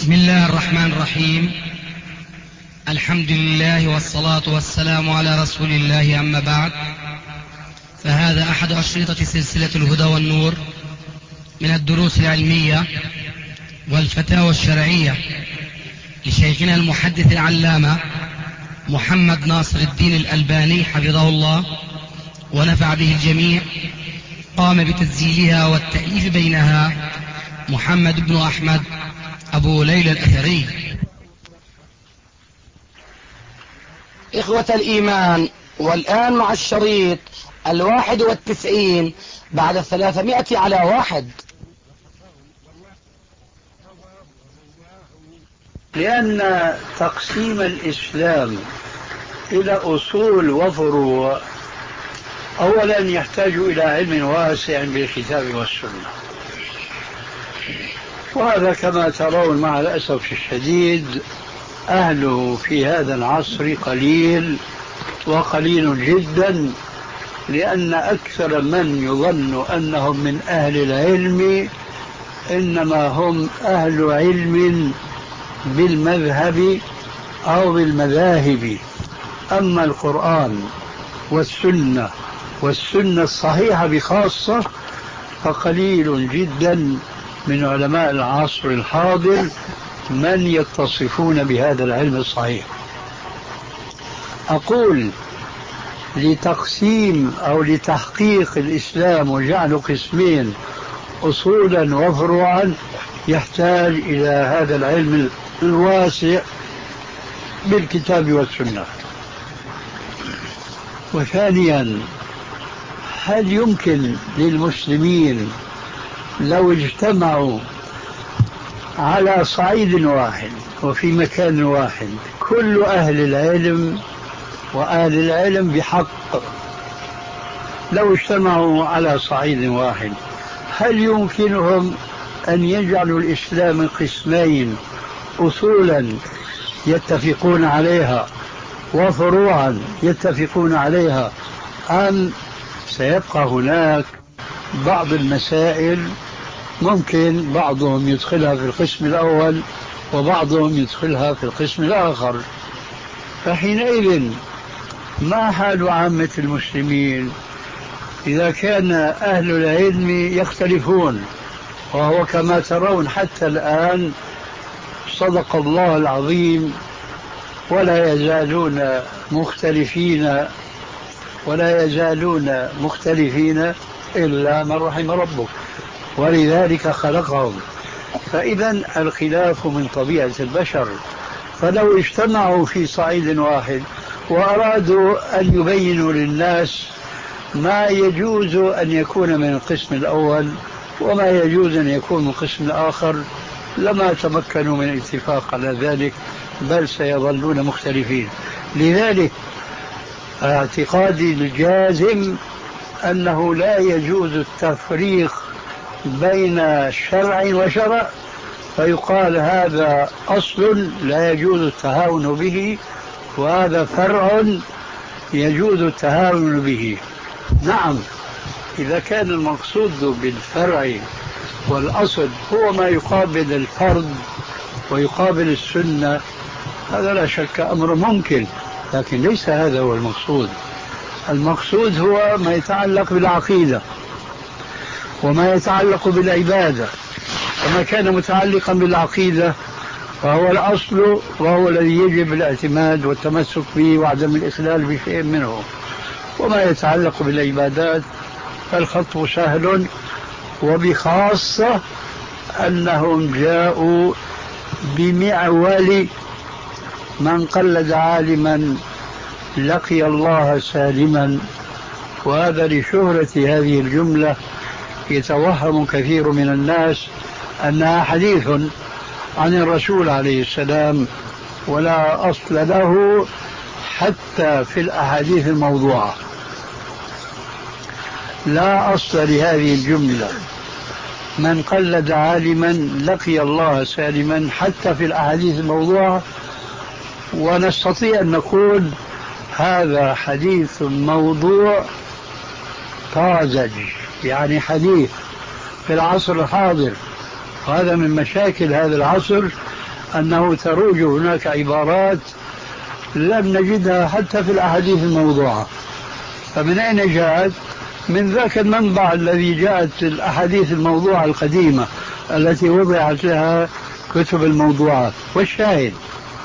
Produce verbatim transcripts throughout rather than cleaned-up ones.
بسم الله الرحمن الرحيم. الحمد لله والصلاة والسلام على رسول الله، أما بعد، فهذا أحد أشرطة سلسلة الهدى والنور من الدروس العلمية والفتاوى الشرعية لشيخنا المحدث العلامة محمد ناصر الدين الألباني حفظه الله ونفع به الجميع. قام بتسجيلها والتأليف بينها محمد بن أحمد أبو ليلى الأثري. إخوة الإيمان، والآن مع الشريط الواحد والتسعين بعد الثلاثمائة على واحد. لأن تقسيم الإسلام إلى أصول وفروع أولا يحتاج إلى علم واسع بالكتاب والسنة، وهذا كما ترون مع الأسف الشديد أهله في هذا العصر قليل وقليل جدا، لأن أكثر من يظن أنهم من أهل العلم إنما هم أهل علم بالمذهب أو بالمذاهب. أما القرآن والسنة والسنة الصحيحة بخاصة فقليل جدا من علماء العصر الحاضر من يتصفون بهذا العلم الصحيح. أقول لتقسيم أو لتحقيق الإسلام وجعله قسمين أصولا وفروعا يحتاج إلى هذا العلم الواسع بالكتاب والسنة. وثانيا، هل يمكن للمسلمين لو اجتمعوا على صعيد واحد وفي مكان واحد كل أهل العلم وأهل العلم بحق، لو اجتمعوا على صعيد واحد هل يمكنهم أن يجعلوا الإسلام قسمين، أصولا يتفقون عليها وفروعا يتفقون عليها، أم سيبقى هناك بعض المسائل ممكن بعضهم يدخلها في القسم الأول وبعضهم يدخلها في القسم الآخر؟ فحينئذ ما حال عامة المسلمين إذا كان أهل العلم يختلفون؟ وهو كما ترون حتى الآن صدق الله العظيم ولا يزالون مختلفين ولا يزالون مختلفين إلا من رحم ربك، ولذلك خلقهم. فإذا الخلاف من طبيعة البشر، فلو اجتمعوا في صعيد واحد وأرادوا أن يبينوا للناس ما يجوز أن يكون من القسم الأول وما يجوز أن يكون من القسم الآخر لما تمكنوا من الاتفاق على ذلك، بل سيظلون مختلفين. لذلك اعتقادي الجازم أنه لا يجوز التفريق بين شرع وشرع فيقال هذا أصل لا يجوز التهاون به وهذا فرع يجوز التهاون به. نعم، إذا كان المقصود بالفرع والأصل هو ما يقابل الفرد ويقابل السنة هذا لا شك أمر ممكن، لكن ليس هذا هو المقصود. المقصود هو ما يتعلق بالعقيدة وما يتعلق بالعبادة، وما كان متعلقا بالعقيدة فهو الأصل وهو الذي يجب الاعتماد والتمسك به وعدم الإخلال بشيء منه، وما يتعلق بالعبادات فالخطب سهل، وبخاصة أنهم جاءوا بمعول من قلد عالما لقي الله سالما. وهذا لشهرة هذه الجملة يتوهم كثير من الناس أنها حديث عن الرسول عليه السلام، ولا أصل له حتى في الأحاديث الموضوعة. لا أصل لهذه الجملة من قلد عالما لقي الله سالما حتى في الأحاديث الموضوعة، ونستطيع أن نقول هذا حديث موضوع طازج، يعني حديث في العصر الحاضر. وهذا من مشاكل هذا العصر أنه تروج هناك عبارات لم نجدها حتى في الأحاديث الموضوعة. فمن أين جاءت؟ من ذاك المنبع الذي جاءت الأحاديث الموضوعة القديمة التي وضعت لها كتب الموضوعات. والشاهد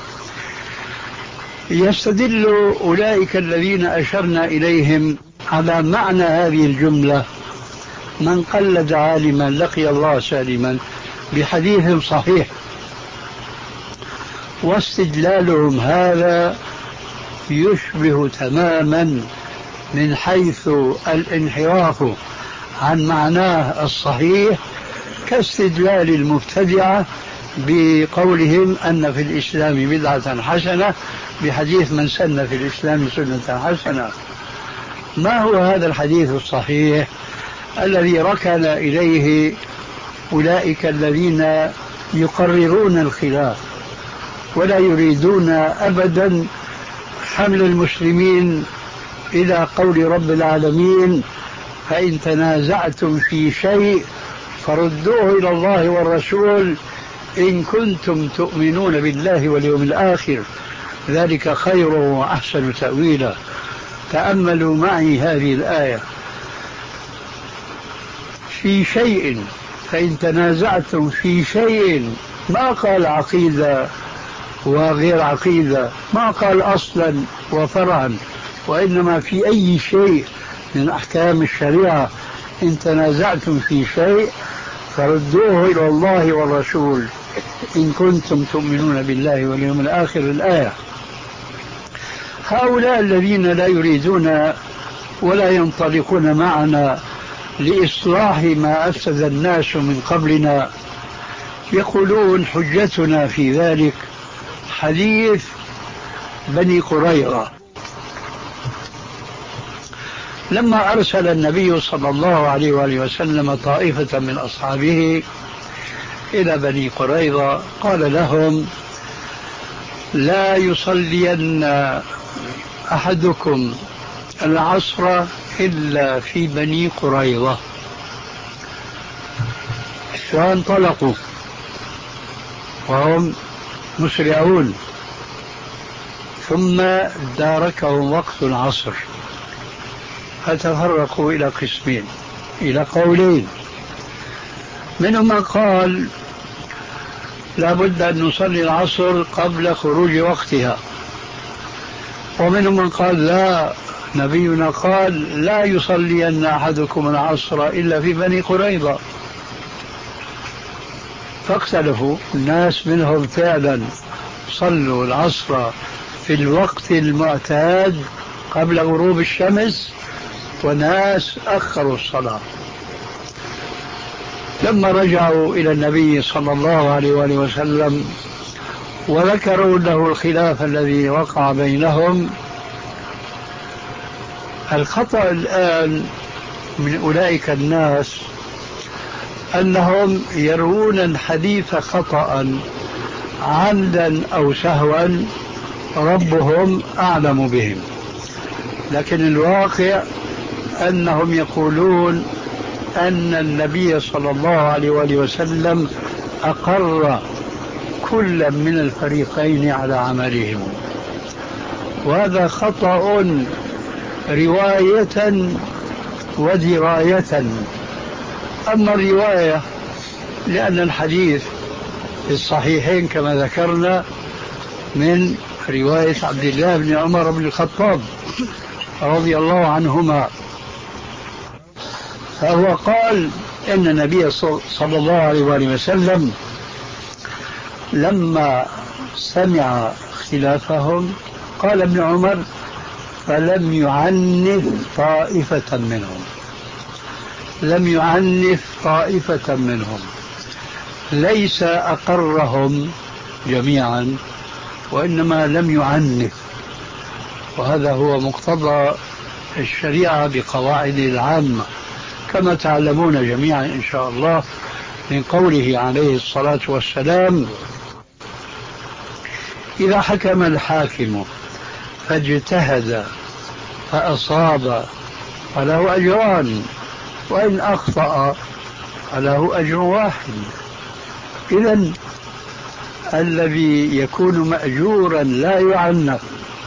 يستدل أولئك الذين أشرنا إليهم على معنى هذه الجملة: من قلد عالما لقي الله سالما، بحديث صحيح. واستدلالهم هذا يشبه تماما من حيث الانحراف عن معناه الصحيح كاستدلال المبتدعة بقولهم أن في الإسلام بدعة حسنة بحديث من سن في الإسلام سنة حسنة. ما هو هذا الحديث الصحيح الذي ركن إليه أولئك الذين يقررون الخلاف ولا يريدون أبدا حمل المسلمين إلى قول رب العالمين: فإن تنازعتم في شيء فردوه إلى الله والرسول إن كنتم تؤمنون بالله واليوم الآخر ذلك خير وأحسن تأويلا. تأملوا معي هذه الآية: في شيء، فإن تنازعتم في شيء، ما قال عقيدة وغير عقيدة، ما قال أصلا وفرعا، وإنما في أي شيء من أحكام الشريعة إن تنازعتم في شيء فردوه إلى الله والرسول إن كنتم تؤمنون بالله واليوم الآخر. الآية. هؤلاء الذين لا يريدون ولا ينطلقون معنا لإصلاح ما أفسد الناس من قبلنا يقولون حجتنا في ذلك حديث بني قريظة. لما أرسل النبي صلى الله عليه وآله وسلم طائفة من أصحابه إلى بني قريظة قال لهم: لا يصلين أحدكم العصر إلا في بني قريظة. فانطلقوا وهم مسرعون، ثم داركهم وقت العصر فتفرقوا إلى قسمين، إلى قولين. منهم من قال لا بد أن نصلي العصر قبل خروج وقتها، ومنهم من قال لا، نبينا قال لا يصلين أحدكم العصر إلا في بني قريظة. فاختلفوا الناس، منهم فعلا صلوا العصر في الوقت المعتاد قبل غروب الشمس، وناس أخروا الصلاة. لما رجعوا إلى النبي صلى الله عليه وآله وسلم وذكروا له الخلاف الذي وقع بينهم، الخطأ الآن من أولئك الناس أنهم يروون الحديث خطأ عمدا أو سهوا، ربهم أعلم بهم. لكن الواقع أنهم يقولون أن النبي صلى الله عليه وآله وسلم أقر كل من الفريقين على عملهم، وهذا خطأ رواية ودراية. أما الرواية لأن الحديث في الصحيحين كما ذكرنا من رواية عبد الله بن عمر بن الخطاب رضي الله عنهما، فهو قال إن النبي صلى الله عليه وآله وسلم لما سمع خلافهم قال ابن عمر: فلم يعنف طائفة منهم، لم يعنف طائفة منهم، ليس أقرهم جميعا وإنما لم يعنف. وهذا هو مقتضى الشريعة بقواعد العامة كما تعلمون جميعا إن شاء الله من قوله عليه الصلاة والسلام: إذا حكم الحاكم فاجتهد فأصاب فله أجران، وإن أخطأ فله أجر واحد. إذن الذي يكون مأجورا لا يعنف.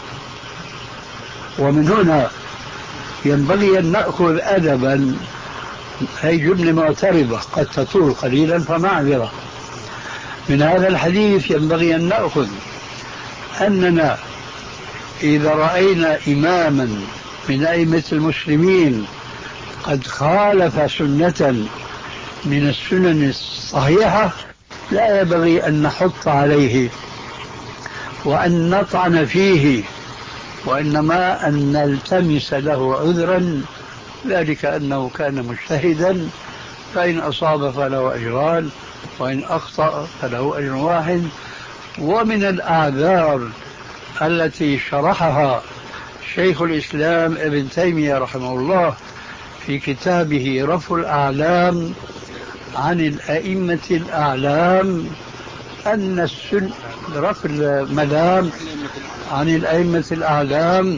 ومن هنا ينبغي أن نأخذ أدبا، هي جملة معترضة قد تطول قليلا فمعذرة. من هذا الحديث ينبغي أن نأخذ أننا إذا رأينا إماما من أئمة المسلمين قد خالف سنة من السنن الصحيحة لا ينبغي أن نحط عليه وأن نطعن فيه، وإنما أن نلتمس له عذرا، ذلك أنه كان مجتهدا، فإن أصاب فله أجران وإن أخطأ فله أجر واحد. ومن الأعذار التي شرحها شيخ الإسلام ابن تيمية رحمه الله في كتابه رفع الأعلام عن الأئمة الأعلام أن السنة، رفع الملام عن الأئمة الأعلام،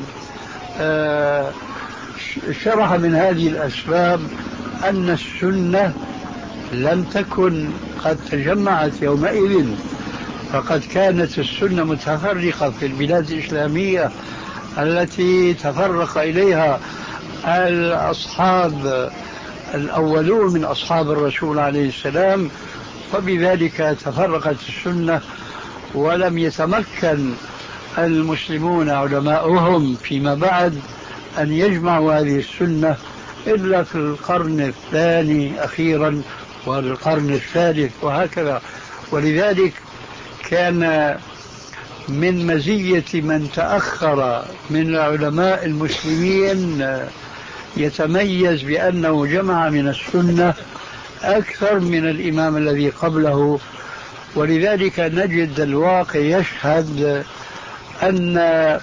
شرح من هذه الأسباب أن السنة لم تكن قد تجمعت يومئذ، فقد كانت السنة متفرقة في البلاد الإسلامية التي تفرق إليها الأصحاب الأولون من أصحاب الرسول عليه السلام، وبذلك تفرقت السنة ولم يتمكن المسلمون علماؤهم فيما بعد أن يجمعوا هذه السنة إلا في القرن الثاني أخيرا والقرن الثالث وهكذا. ولذلك كان من مزية من تأخر من علماء المسلمين يتميز بأنه جمع من السنة أكثر من الإمام الذي قبله. ولذلك نجد الواقع يشهد أن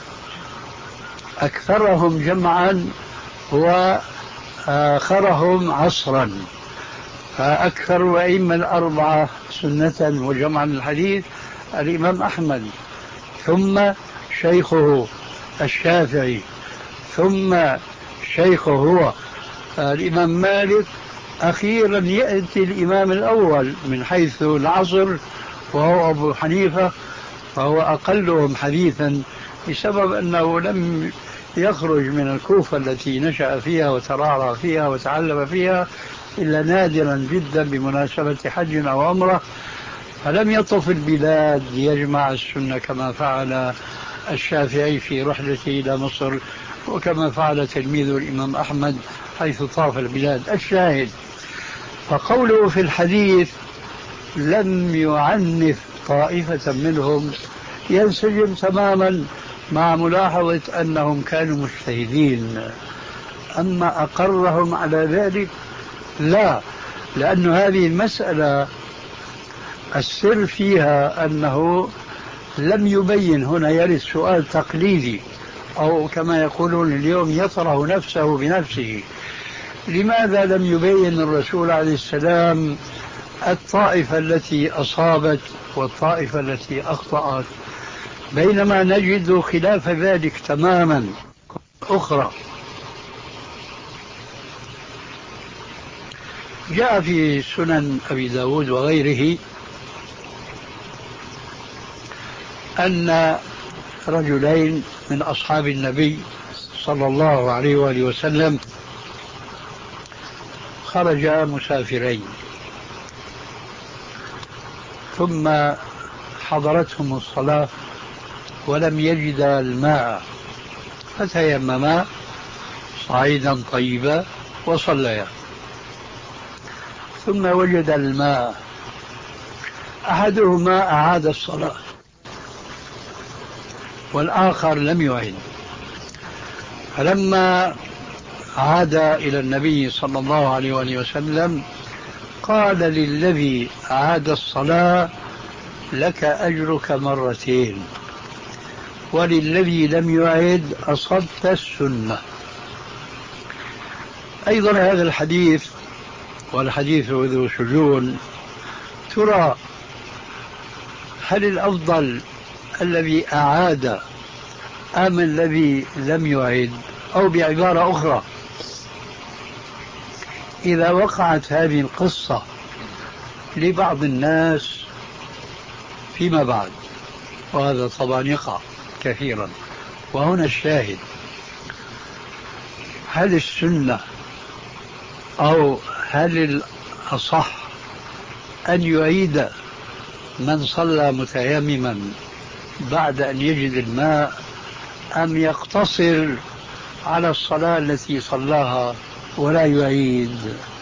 أكثرهم جمعا وآخرهم عصرا، فأكثر الأئمة الأربعة سنة وجمعا الحديث الإمام أحمد، ثم شيخه الشافعي، ثم شيخه هو الإمام مالك، أخيرا يأتي الإمام الأول من حيث العصر وهو أبو حنيفة، فهو أقلهم حديثا بسبب أنه لم يخرج من الكوفة التي نشأ فيها وترعرع فيها وتعلم فيها إلا نادرا جدا بمناسبة حج أو عمرة، فلم يطف البلاد ليجمع السنة كما فعل الشافعي في رحلته إلى مصر، وكما فعل تلميذه الإمام أحمد حيث طاف البلاد. الشاهد، فقوله في الحديث لم يعنف طائفة منهم ينسجم تماما مع ملاحظة أنهم كانوا مجتهدين. أما أقرهم على ذلك لا، لأن هذه المسألة السر فيها أنه لم يبين. هنا يرد سؤال تقليدي أو كما يقولون اليوم يطرح نفسه بنفسه، لماذا لم يبين الرسول عليه السلام الطائفة التي أصابت والطائفة التي أخطأت، بينما نجد خلاف ذلك تماما أخرى. جاء في سنن أبي داود وغيره أن رجلين من أصحاب النبي صلى الله عليه وآله وسلم خرجا مسافرين، ثم حضرتهم الصلاة ولم يجدا الماء، فتيمما صعيدا طيبا وصليا، ثم وجد الماء، أحدهما أعاد الصلاة والآخر لم يعد. فلما عاد إلى النبي صلى الله عليه وآله وسلم قال للذي أعاد الصلاة لك أجرك مرتين، وللذي لم يعد أصبت السنة. أيضا هذا الحديث والحديث ذو شجون، ترى هل الأفضل الذي أعاد أم الذي لم يعد؟ أو بعبارة أخرى، إذا وقعت هذه القصة لبعض الناس فيما بعد، وهذا طبعا يقع كثيرا. وهنا الشاهد، هل السنة أو هل الأصح أن يعيد من صلى متيمما بعد أن يجد الماء، أم يقتصر على الصلاة التي صلاها ولا يعيد؟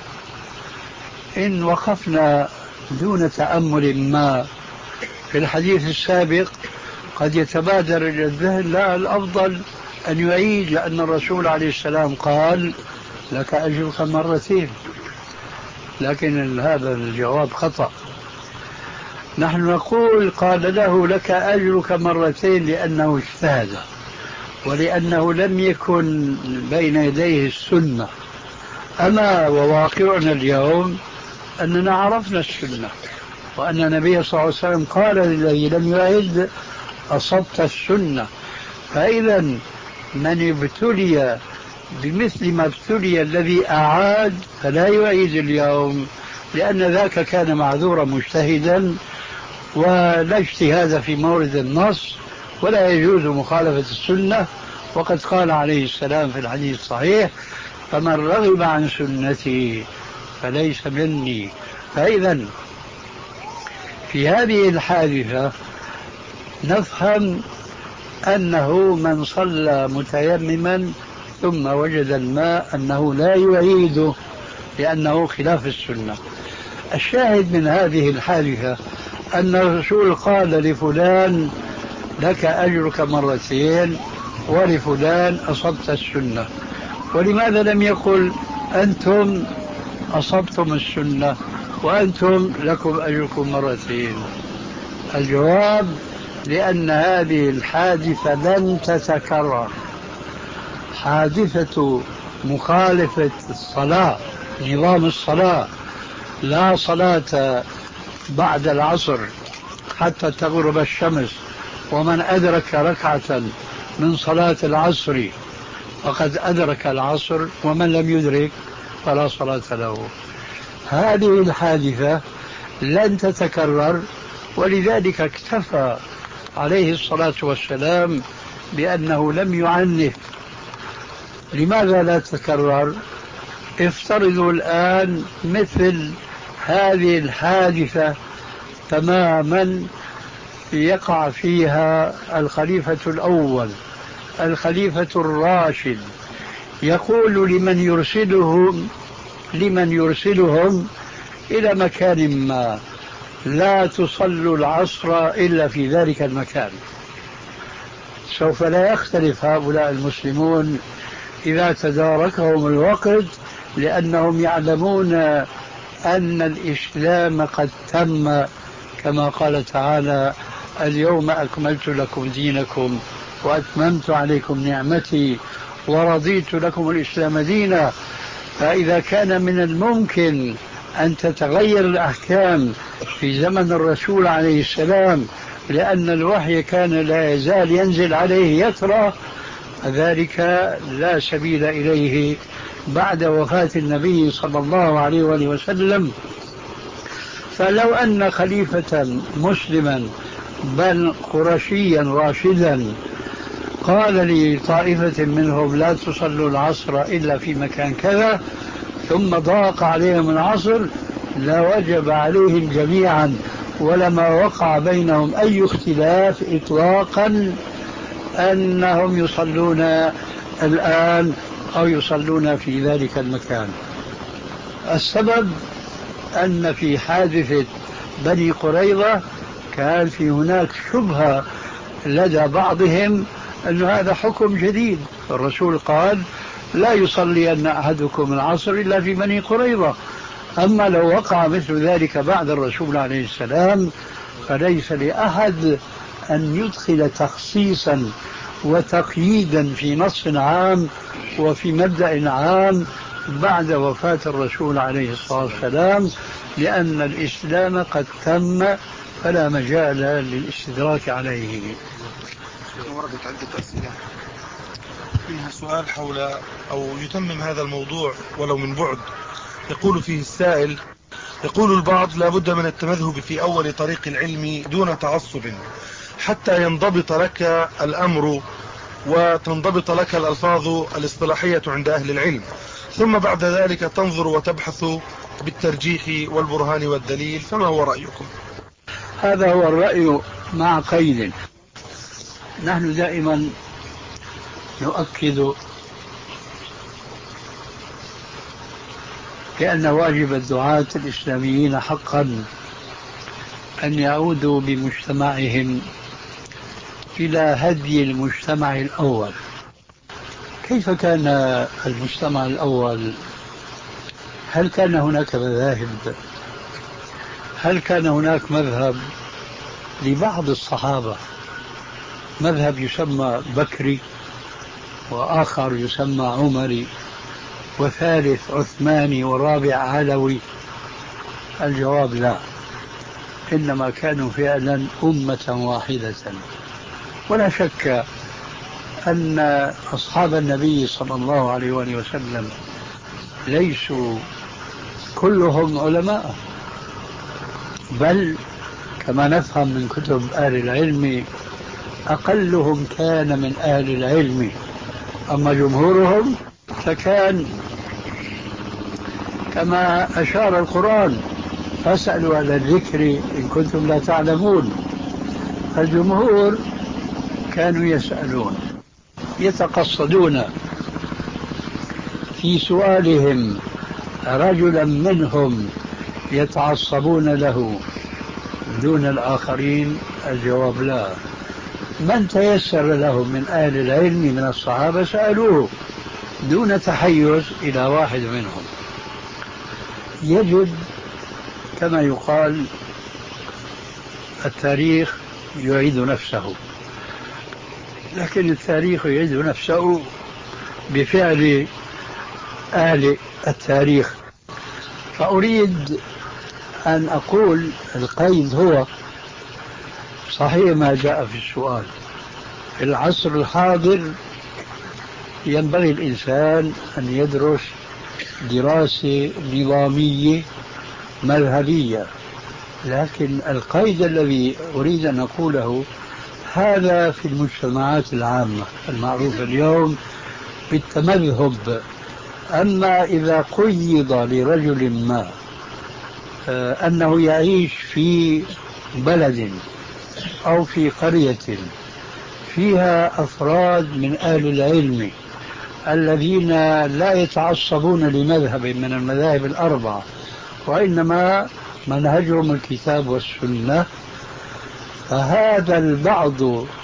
إن وقفنا دون تأمل ما في الحديث السابق قد يتبادر إلى الذهن لا، الأفضل أن يعيد، لأن الرسول عليه السلام قال لك أجرك مرتين. لكن هذا الجواب خطأ. نحن نقول قال له لك أجرك مرتين لأنه اجتهد، ولأنه لم يكن بين يديه السنة. أما وواقعنا اليوم أننا عرفنا السنة، وأن النبي صلى الله عليه وسلم قال للذي لم يعد أصبت السنة. فإذا من ابتلي بمثل ما ابتلي الذي أعاد فلا يعيد اليوم، لأن ذاك كان معذورا مجتهدا، ولا اجتهاد في مورد النص، ولا يجوز مخالفة السنة. وقد قال عليه السلام في الحديث الصحيح: فمن رغب عن سنتي فليس مني. فإذا في هذه الحادثة نفهم أنه من صلى متيمما ثم وجد الماء أنه لا يعيده لأنه خلاف السنة. الشاهد من هذه الحادثة أن الرسول قال لفلان لك أجرك مرتين، ولفلان أصبت السنة. ولماذا لم يقل أنتم أصبتم السنة وأنتم لكم أجركم مرتين؟ الجواب: لأن هذه الحادثة لن تتكرر. حادثة مخالفة الصلاة، نظام الصلاة، لا صلاة بعد العصر حتى تغرب الشمس، ومن أدرك ركعة من صلاة العصر فقد أدرك العصر، ومن لم يدرك فلا صلاة له. هذه الحادثة لن تتكرر، ولذلك اكتفى عليه الصلاة والسلام بأنه لم يعنف. لماذا لا تتكرر؟ افترضوا الآن مثل هذه الحادثة تماما يقع فيها الخليفة الأول، الخليفة الراشد، يقول لمن يرسلهم لمن يرسلهم إلى مكان ما: لا تصلوا العصر إلا في ذلك المكان. سوف لا يختلف هؤلاء المسلمون إذا تداركهم الوقت، لأنهم يعلمون أن الإسلام قد تم، كما قال تعالى: اليوم أكملت لكم دينكم وأتممت عليكم نعمتي ورضيت لكم الإسلام دينا. فإذا كان من الممكن أن تتغير الأحكام في زمن الرسول عليه السلام، لأن الوحي كان لا يزال ينزل عليه يترى، ذلك لا سبيل إليه بعد وفاة النبي صلى الله عليه وسلم. فلو أن خليفة مسلما بل قرشيا راشدا قال لطائفة منهم: لا تصلوا العصر إلا في مكان كذا، ثم ضاق عليهم العصر، لوجب عليهم جميعا ولما وقع بينهم أي اختلاف إطلاقا أنهم يصلون الآن أو يصلون في ذلك المكان. السبب أن في حادثة بني قريظة كان في هناك شبهة لدى بعضهم أن هذا حكم جديد. الرسول قال: لا يصلي أن أحدكم العصر إلا في بني قريظة. أما لو وقع مثل ذلك بعد الرسول عليه السلام فليس لأحد أن يدخل تخصيصا وتقييدا في نص عام وفي مبدأ عام بعد وفاة الرسول عليه الصلاة والسلام، لأن الإسلام قد تم فلا مجال للاستدراك عليه. وردت عدة أسئلة فيها سؤال حول أو يتمم هذا الموضوع ولو من بعد. يقول فيه السائل: يقول البعض: لا بد من التمذهب في أول طريق العلم دون تعصب حتى ينضبط لك الأمر وتنضبط لك الألفاظ الاصطلاحية عند أهل العلم، ثم بعد ذلك تنظر وتبحث بالترجيح والبرهان والدليل. فما هو رأيكم؟ هذا هو الرأي مع قيد. نحن دائما نؤكد بأن واجب الدعاة الإسلاميين حقا أن يعودوا بمجتمعهم إلى هدي المجتمع الأول. كيف كان المجتمع الأول؟ هل كان هناك مذاهب؟ هل كان هناك مذهب لبعض الصحابة، مذهب يسمى بكري، وآخر يسمى عمري، وثالث عثماني، ورابع علوي؟ الجواب لا، إنما كانوا فعلا أمة واحدة. ولا شك أن أصحاب النبي صلى الله عليه وآله وسلم ليسوا كلهم علماء، بل كما نفهم من كتب أهل العلم أقلهم كان من أهل العلم، أما جمهورهم فكان كما أشار القرآن: فاسألوا على الذكر إن كنتم لا تعلمون. الجمهور كانوا يسألون، يتقصدون في سؤالهم رجلا منهم يتعصبون له دون الآخرين. الجواب لا، من تيسر لهم من أهل العلم من الصحابة سألوه دون تحيز إلى واحد منهم. يجب كما يقال التاريخ يعيد نفسه، لكن التاريخ يعيد نفسه بفعل أهل التاريخ. فأريد أن أقول القيد هو صحيح ما جاء في السؤال. في العصر الحاضر ينبغي الإنسان أن يدرس دراسة نظامية مذهبية، لكن القيد الذي أريد أن أقوله هذا في المجتمعات العامة المعروفة اليوم بالتمذهب. أما إذا قيد لرجل ما أنه يعيش في بلد أو في قرية فيها أفراد من أهل العلم الذين لا يتعصبون لمذهب من المذاهب الأربعة، وإنما منهجهم الكتاب والسنة، فهذا البعض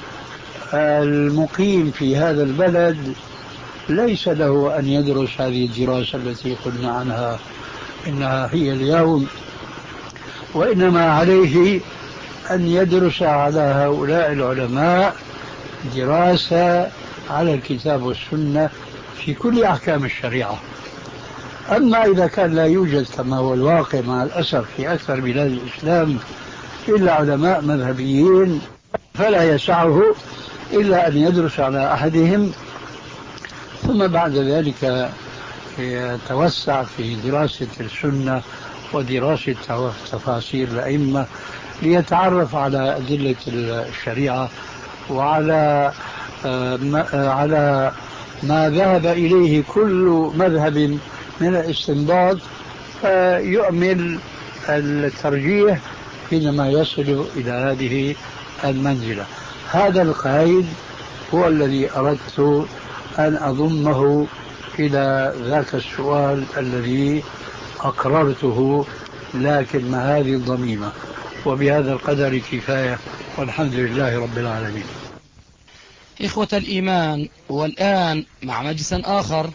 المقيم في هذا البلد ليس له أن يدرس هذه الدراسة التي قلنا عنها إنها هي اليوم، وإنما عليه أن يدرس على هؤلاء العلماء دراسة على الكتاب والسنة في كل أحكام الشريعة. أما إذا كان لا يوجد كما هو الواقع مع الأسف في أكثر بلاد الإسلام إلا علماء مذهبيين، فلا يسعه إلا أن يدرس على أحدهم، ثم بعد ذلك يتوسع في دراسة السنة ودراسة تفاسير الأئمة ليتعرف على أدلة الشريعة وعلى على ما ذهب إليه كل مذهب من الاستنباط، فيؤمل الترجيح حينما يصل إلى هذه المنزلة. هذا القيد هو الذي أردت أن أضمه إلى ذاك السؤال الذي أقررته، لكن مع هذه الضميمة. وبهذا القدر كفاية، والحمد لله رب العالمين. إخوة الإيمان، والآن مع مجلس آخر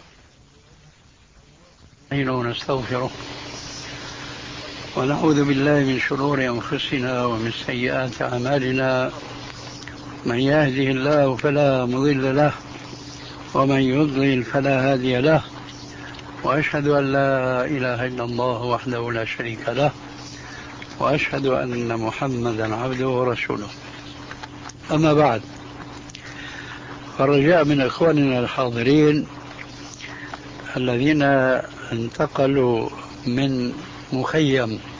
ونستغفره ونعوذ بالله من شرور أنفسنا ومن سيئات أعمالنا، من يهده الله فلا مضل له ومن يضلل فلا هادي له، وأشهد أن لا إله إلا الله وحده لا شريك له، وأشهد أن محمدا عبده ورسوله. أما بعد، فالرجاء من إخواننا الحاضرين الذين انتقلوا من مخيم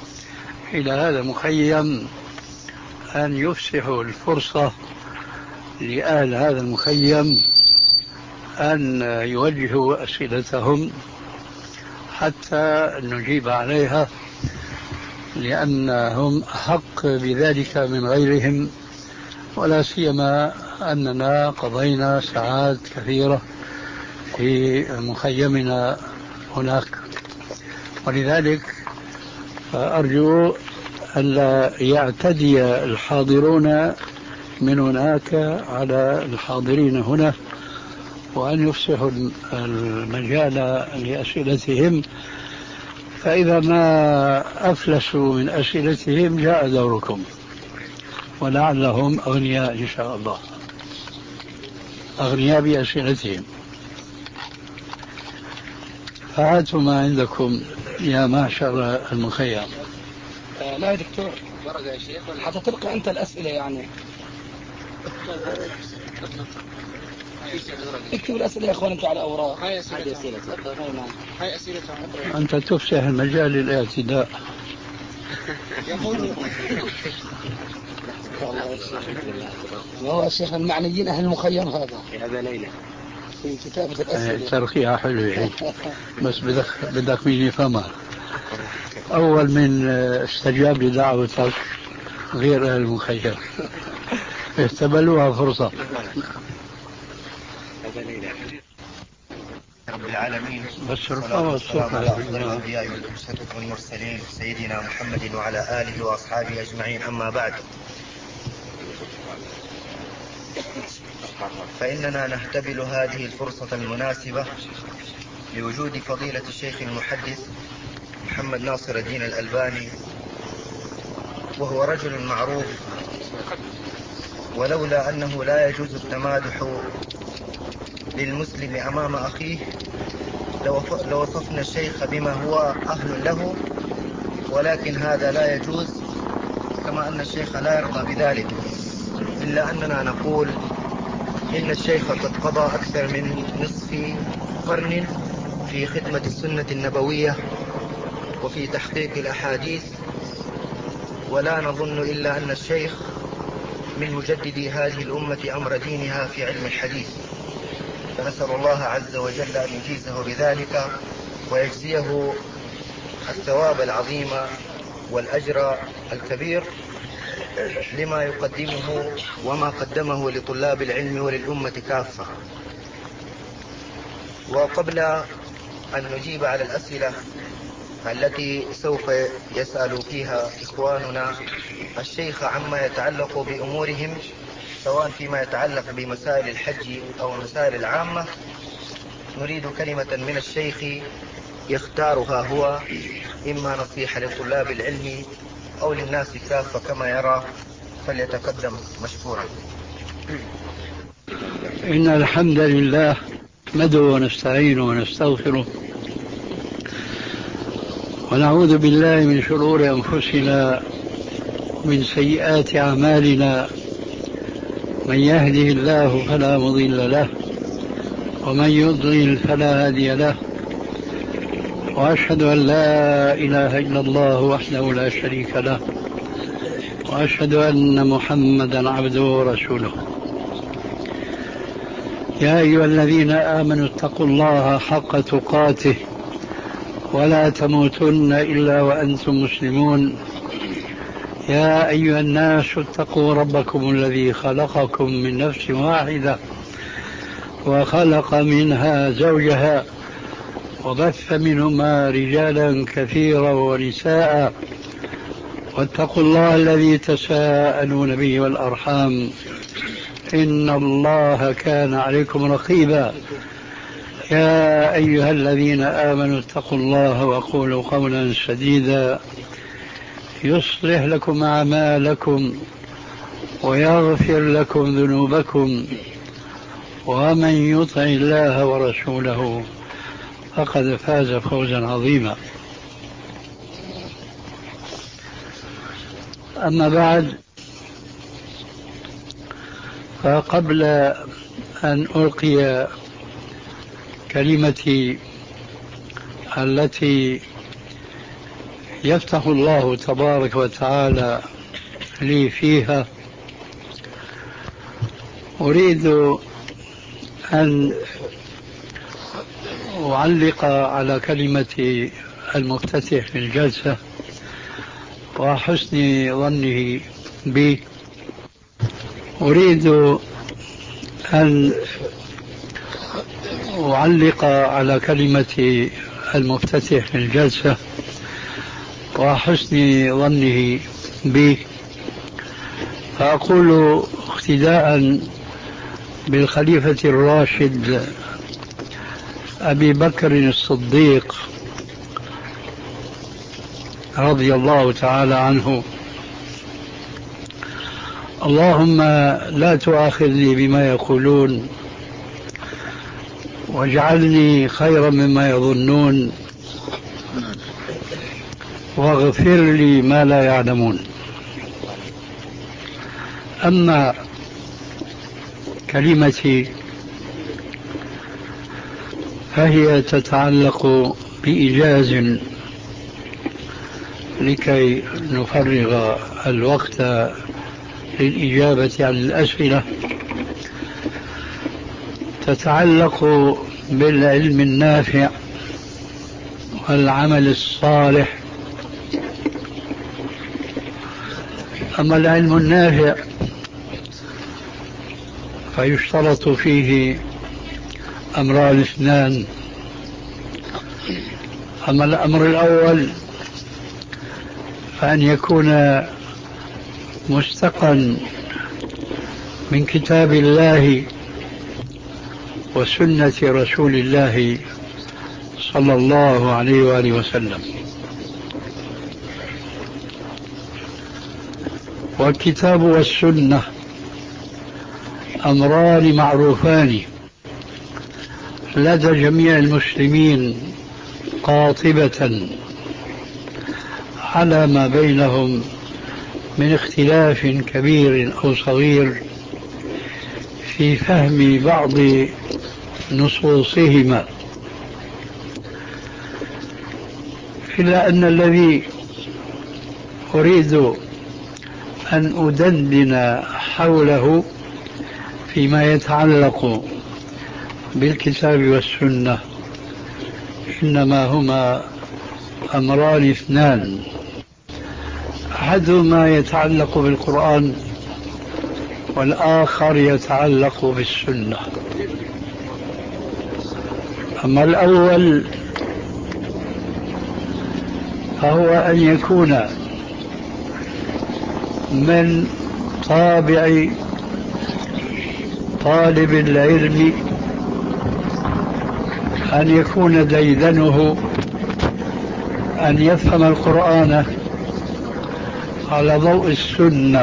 إلى هذا المخيم أن يفسحوا الفرصة لأهل هذا المخيم أن يوجهوا أسئلتهم حتى نجيب عليها، لأنهم أحق بذلك من غيرهم، ولا سيما أننا قضينا ساعات كثيرة في مخيمنا هناك. ولذلك أرجو ألا يعتدي الحاضرون من هناك على الحاضرين هنا، وأن يفسحوا المجال لأسئلتهم، فإذا ما أفلسوا من أسئلتهم جاء دوركم، ولعلهم أغنياء إن شاء الله، أغنياء بأسئلتهم. فهاتوا ما عندكم يا معشر المخيم. آه لا يا دكتور، حتى تلقى أنت الأسئلة يعني. اكتب الأسئلة يا أخوان أنتوا على أوراق. هاي أسئلة. هاي أسئلة. أنت تفسح المجال للاعتداء. والله يا شيخ المعنيين أهل المخيم هذا يا أبا ليلى في كتابة الأسئلة. ترقيها حلوة بس بدك بدك مين يفهمها. أول من استجاب لدعوتك غير أهل المخيم استبلوها فرصة. رب العالمين، بس والصلاة والسلام على أفضل الأنبياء والمرسلين سيدنا محمد وعلى آله وأصحابه أجمعين. أما بعد، فإننا نهتبل هذه الفرصة المناسبة لوجود فضيلة الشيخ المحدث محمد ناصر الدين الألباني، وهو رجل معروف، ولولا أنه لا يجوز التمادح للمسلم أمام أخيه لوصفنا الشيخ بما هو أهل له، ولكن هذا لا يجوز، كما أن الشيخ لا يرضى بذلك، إلا أننا نقول إن الشيخ قد قضى أكثر من نصف قرن في خدمة السنة النبوية وفي تحقيق الأحاديث، ولا نظن إلا أن الشيخ من مجددي هذه الأمة أمر دينها في علم الحديث، فنسأل الله عز وجل أن يجيزه بذلك ويجزيه الثواب العظيم والأجر الكبير لما يقدمه وما قدمه لطلاب العلم وللأمة كافة. وقبل أن نجيب على الأسئلة التي سوف يسأل فيها إخواننا الشيخ عما يتعلق بأمورهم، سواء فيما يتعلق بمسائل الحج أو المسائل العامة، نريد كلمة من الشيخ يختارها هو، إما نصيحة لطلاب العلم أو للناس كافة كما يرى، فليتقدم مشكورا. إن الحمد لله نحمده ونستعينه ونستغفره، ونعوذ بالله من شرور أنفسنا ومن سيئات أعمالنا، من يهده الله فلا مضل له ومن يضلل فلا هادي له، وأشهد أن لا إله إلا الله وحده لا شريك له، وأشهد أن محمدا عبده ورسوله. يا أيها الذين آمنوا اتقوا الله حق تقاته ولا تموتن إلا وأنتم مسلمون. يا أيها الناس اتقوا ربكم الذي خلقكم من نفس واحدة وخلق منها زوجها وبث منهما رجالا كثيرا ونساء، واتقوا الله الذي تساءلون به والأرحام إن الله كان عليكم رقيبا. يا أيها الذين آمنوا اتقوا الله وقولوا قولا سديدا يصلح لكم أعمالكم ويغفر لكم ذنوبكم، ومن يطع الله ورسوله فقد فاز فوزا عظيما. أما بعد، فقبل أن ألقي كلمتي التي يفتح الله تبارك وتعالى لي فيها، أريد أن أعلق على كلمة المفتتح للجلسة وحسن ظنه بي. أريد أن أعلق على كلمة المفتتح للجلسة وحسن ظنه بي، فأقول اقتداء بالخليفة الراشد أبي بكر الصديق رضي الله تعالى عنه: اللهم لا تؤاخذني بما يقولون واجعلني خيرا مما يظنون واغفر لي ما لا يعلمون. أما كلمتي فهي تتعلق بإيجاز لكي نفرغ الوقت للإجابة عن الأسئلة، تتعلق بالعلم النافع والعمل الصالح. أما العلم النافع فيشترط فيه أمران اثنان. أما الأمر الأول فأن يكون مستقا من كتاب الله وسنة رسول الله صلى الله عليه وآله وسلم. والكتاب والسنة أمران معروفان لدى جميع المسلمين قاطبة على ما بينهم من اختلاف كبير أو صغير في فهم بعض نصوصهما، إلا أن الذي أريد أن أدندن حوله فيما يتعلق بالكتاب والسنة إنما هما أمران اثنان: أحدهما يتعلق بالقرآن والآخر يتعلق بالسنة. أما الأول فهو أن يكون من طابع طالب العلم أن يكون ديدنه أن يفهم القرآن على ضوء السنة،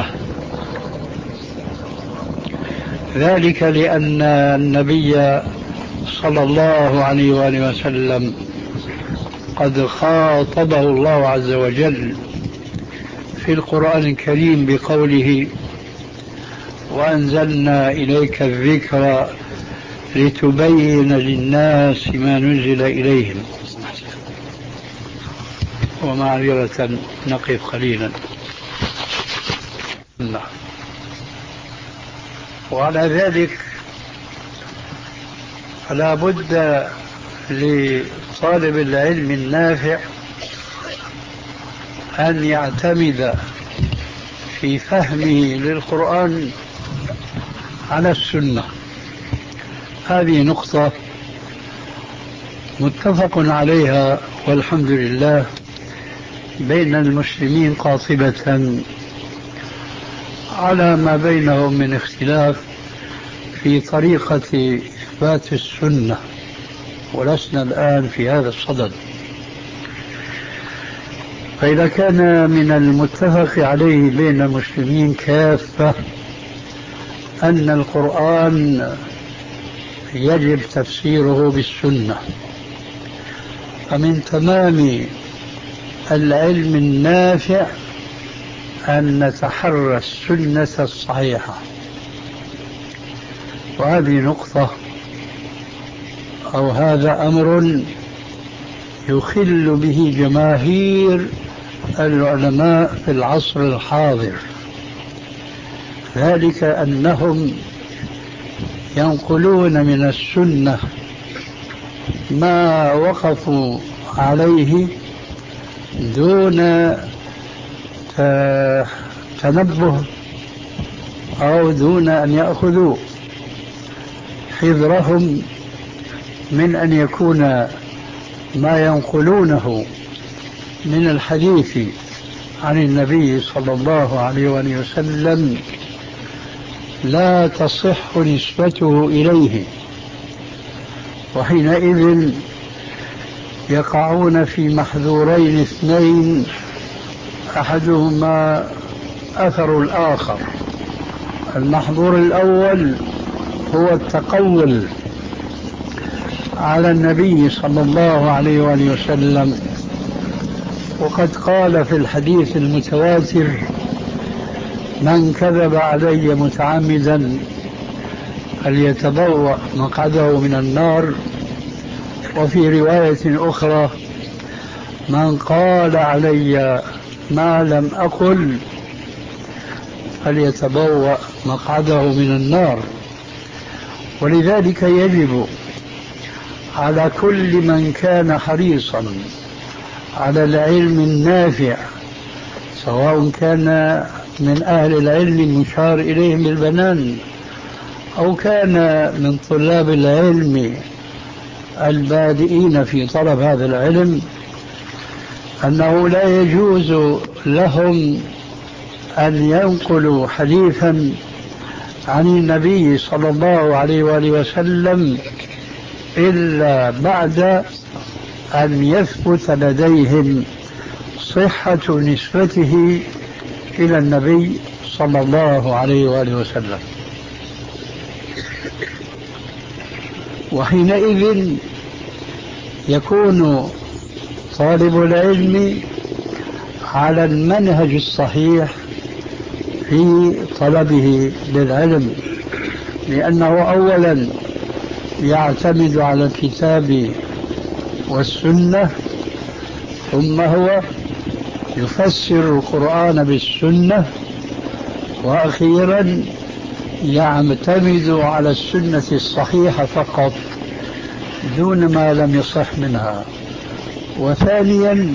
ذلك لأن النبي صلى الله عليه وآله وسلم قد خاطبه الله عز وجل في القرآن الكريم بقوله: وأنزلنا إليك الذكر لتبين للناس ما نزل إليهم. ومعذرة نقف قليلا. وعلى ذلك فلا بد لطالب العلم النافع أن يعتمد في فهمه للقرآن على السنة. هذه نقطة متفق عليها والحمد لله بين المسلمين قاطبة، على ما بينهم من اختلاف في طريقة إثبات السنة، ولسنا الآن في هذا الصدد. فإذا كان من المتفق عليه بين المسلمين كافة أن القرآن يجب تفسيره بالسنة، فمن تمام العلم النافع أن نتحرى السنة الصحيحة. وهذه نقطة أو هذا أمر يخل به جماهير العلماء في العصر الحاضر، ذلك أنهم ينقلون من السنة ما وقفوا عليه دون تنبه أو دون أن يأخذوا حذرهم من أن يكون ما ينقلونه من الحديث عن النبي صلى الله عليه وسلم لا تصح نسبته إليه، وحينئذ يقعون في محذورين اثنين أحدهما أثر الآخر. المحظور الأول هو التقول على النبي صلى الله عليه وآله وسلم، وقد قال في الحديث المتواتر: من كذب علي متعمدا فليتبوأ مقعده من النار. وفي رواية أخرى: من قال علي ما لم أقل فليتبوأ مقعده من النار. ولذلك يجب على كل من كان حريصا على العلم النافع، سواء كان من أهل العلم المشار إليهم بالبنان أو كان من طلاب العلم البادئين في طلب هذا العلم، أنه لا يجوز لهم أن ينقلوا حديثا عن النبي صلى الله عليه وآله وسلم إلا بعد أن يثبت لديهم صحة نسبته إلى النبي صلى الله عليه وآله وسلم. وحينئذ يكون طالب العلم على المنهج الصحيح في طلبه للعلم، لأنه أولا يعتمد على الكتاب والسنة، ثم هو يفسر القرآن بالسنة، وأخيرا يعتمد على السنة الصحيحة فقط دون ما لم يصح منها. وثانيا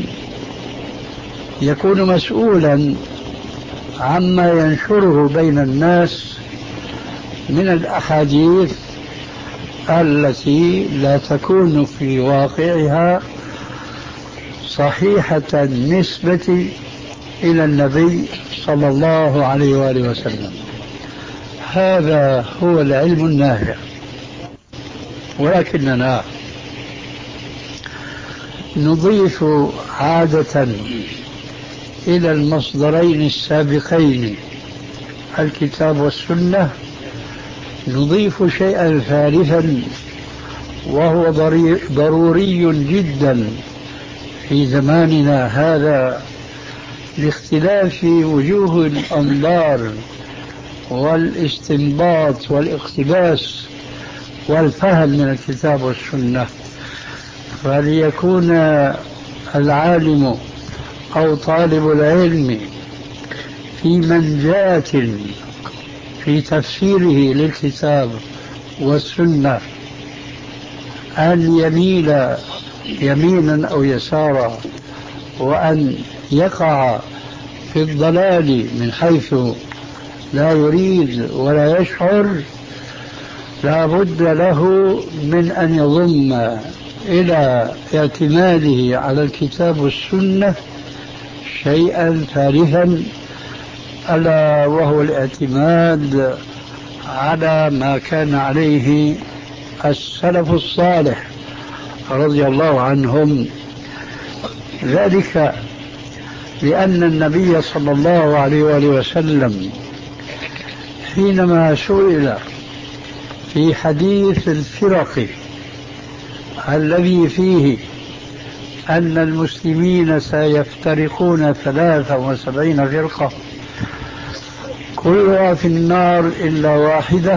يكون مسؤولا عما ينشره بين الناس من الأحاديث التي لا تكون في واقعها صحيحة النسبة إلى النبي صلى الله عليه وآله وسلم. هذا هو العلم النافع. ولكننا نضيف عادة إلى المصدرين السابقين الكتاب والسنة، نضيف شيئا ثالثا وهو ضروري جدا في زماننا هذا لاختلاف وجوه الأنظار والاستنباط والاقتباس والفهم من الكتاب والسنة. فليكون العالم أو طالب العلم في منجاة في تفسيره للكتاب والسنة أن يميل يمينا أو يسارا، وأن يقع في الضلال من حيث لا يريد ولا يشعر، لا بد له من أن يضم إلى اعتماده على الكتاب والسنة شيئا ثالثا، ألا وهو الاعتماد على ما كان عليه السلف الصالح رضي الله عنهم. ذلك لأن النبي صلى الله عليه وآله وسلم حينما سئل في حديث الفرق الذي فيه أن المسلمين سيفترقون ثلاثة وسبعين فرقة كلها في النار إلا واحدة،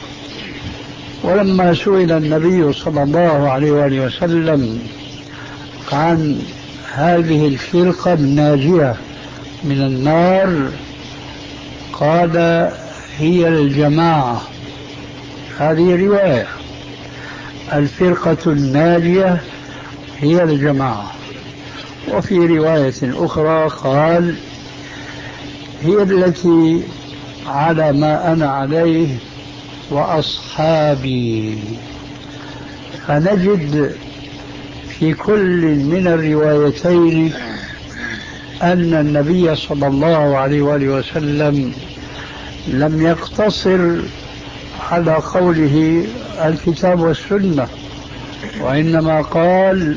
ولما سئل النبي صلى الله عليه وآله وسلم عن هذه الفرقة الناجية من النار؟ قال هي الجماعة. هذه رواية. الفرقة الناجية هي الجماعة. وفي رواية أخرى قال هي التي على ما أنا عليه وأصحابي. فنجد في كل من الروايتين أن النبي صلى الله عليه وآله وسلم لم يقتصر على قوله الكتاب والسنة، وإنما قال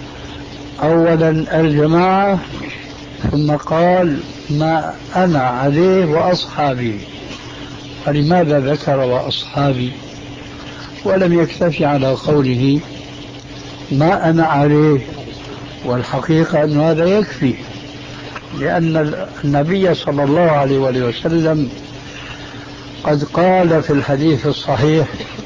أولا الجماعة، ثم قال ما أنا عليه وأصحابي. فلماذا ذكر وأصحابي ولم يكتفي على قوله ما أنا عليه؟ والحقيقة أن هذا يكفي، لأن النبي صلى الله عليه وسلم قد قال في الحديث الصحيح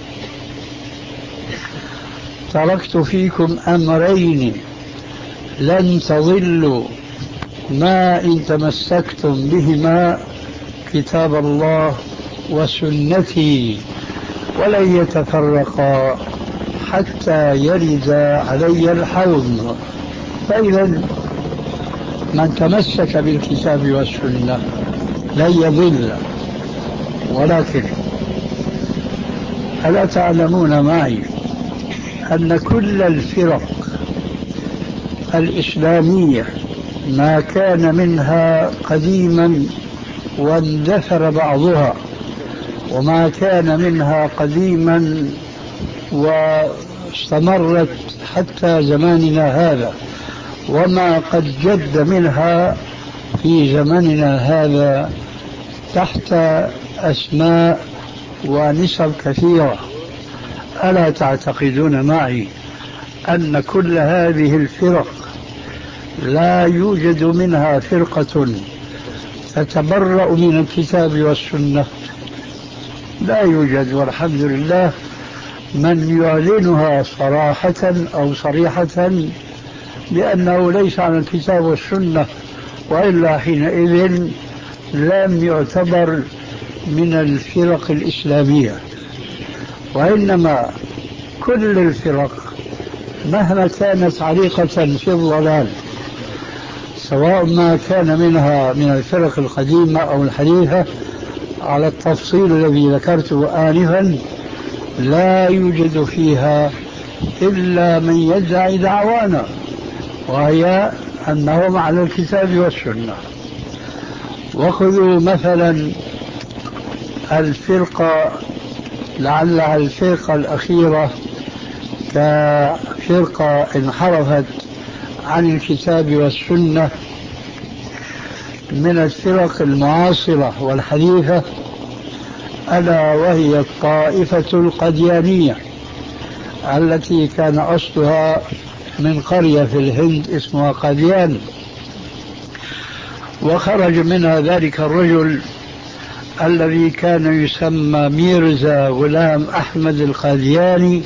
تركت فيكم أمرين لن تضلوا ما إن تمسكتم بهما كتاب الله وسنتي ولن يتفرقا حتى يرد علي الحوض. فإذا من تمسك بالكتاب والسنة لن يضل. ولكن ألا تعلمون معي أن كل الفرق الإسلامية ما كان منها قديما واندثر بعضها، وما كان منها قديما واستمرت حتى زماننا هذا، وما قد جد منها في زمننا هذا تحت أسماء ونسب كثيرة، ألا تعتقدون معي أن كل هذه الفرق لا يوجد منها فرقة تتبرأ من الكتاب والسنة؟ لا يوجد، والحمد لله من يعلنها صراحة أو صريحة بأنه ليس على الكتاب والسنة، وإلا حينئذ لم يعتبر من الفرق الإسلامية. وإنما كل الفرق مهما كانت عريقة في الضلال، سواء ما كان منها من الفرق القديمة أو الحديثة على التفصيل الذي ذكرته آنفا، لا يوجد فيها إلا من يدعي دعوانا، وهي أنهم على الكتاب والسنة. وخذوا مثلا الفرقة لعلها الفرقة الأخيرة كفرقة انحرفت عن الكتاب والسنة من الفرق المعاصرة والحديثة، ألا وهي الطائفة القديانية التي كان أصلها من قرية في الهند اسمها قديان، وخرج منها ذلك الرجل الذي كان يسمى ميرزا غلام أحمد القادياني،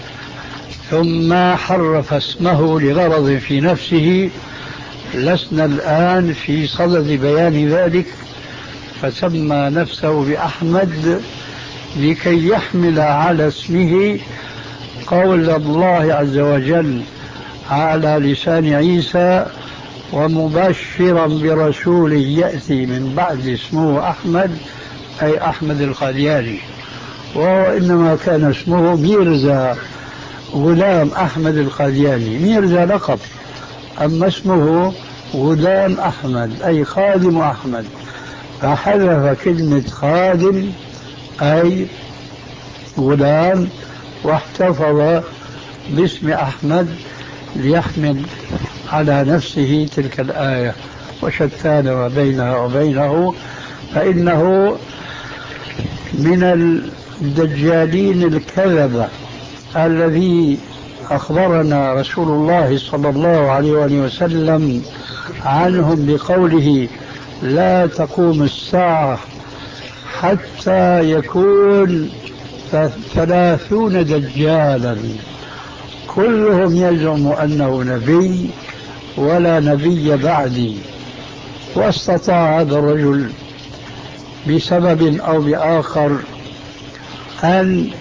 ثم حرف اسمه لغرض في نفسه، لسنا الآن في صدد بيان ذلك، فسمى نفسه بأحمد لكي يحمل على اسمه قول الله عز وجل على لسان عيسى ومبشرا برسول يأتي من بعد اسمه أحمد، أي أحمد القادياني، وهو إنما كان اسمه ميرزا غلام أحمد القادياني. ميرزا لقب، أما اسمه غلام أحمد أي خادم أحمد، فحذف كلمة خادم أي غلام واحتفظ باسم أحمد ليحمل على نفسه تلك الآية. وشتان ما بينها وبينه، فإنه من الدجالين الكذبة الذي أخبرنا رسول الله صلى الله عليه وسلم عنهم بقوله لا تقوم الساعة حتى يكون ثلاثون دجالا كلهم يزعم أنه نبي ولا نبي بعدي. واستطاع هذا الرجل بسبب أو بآخر أن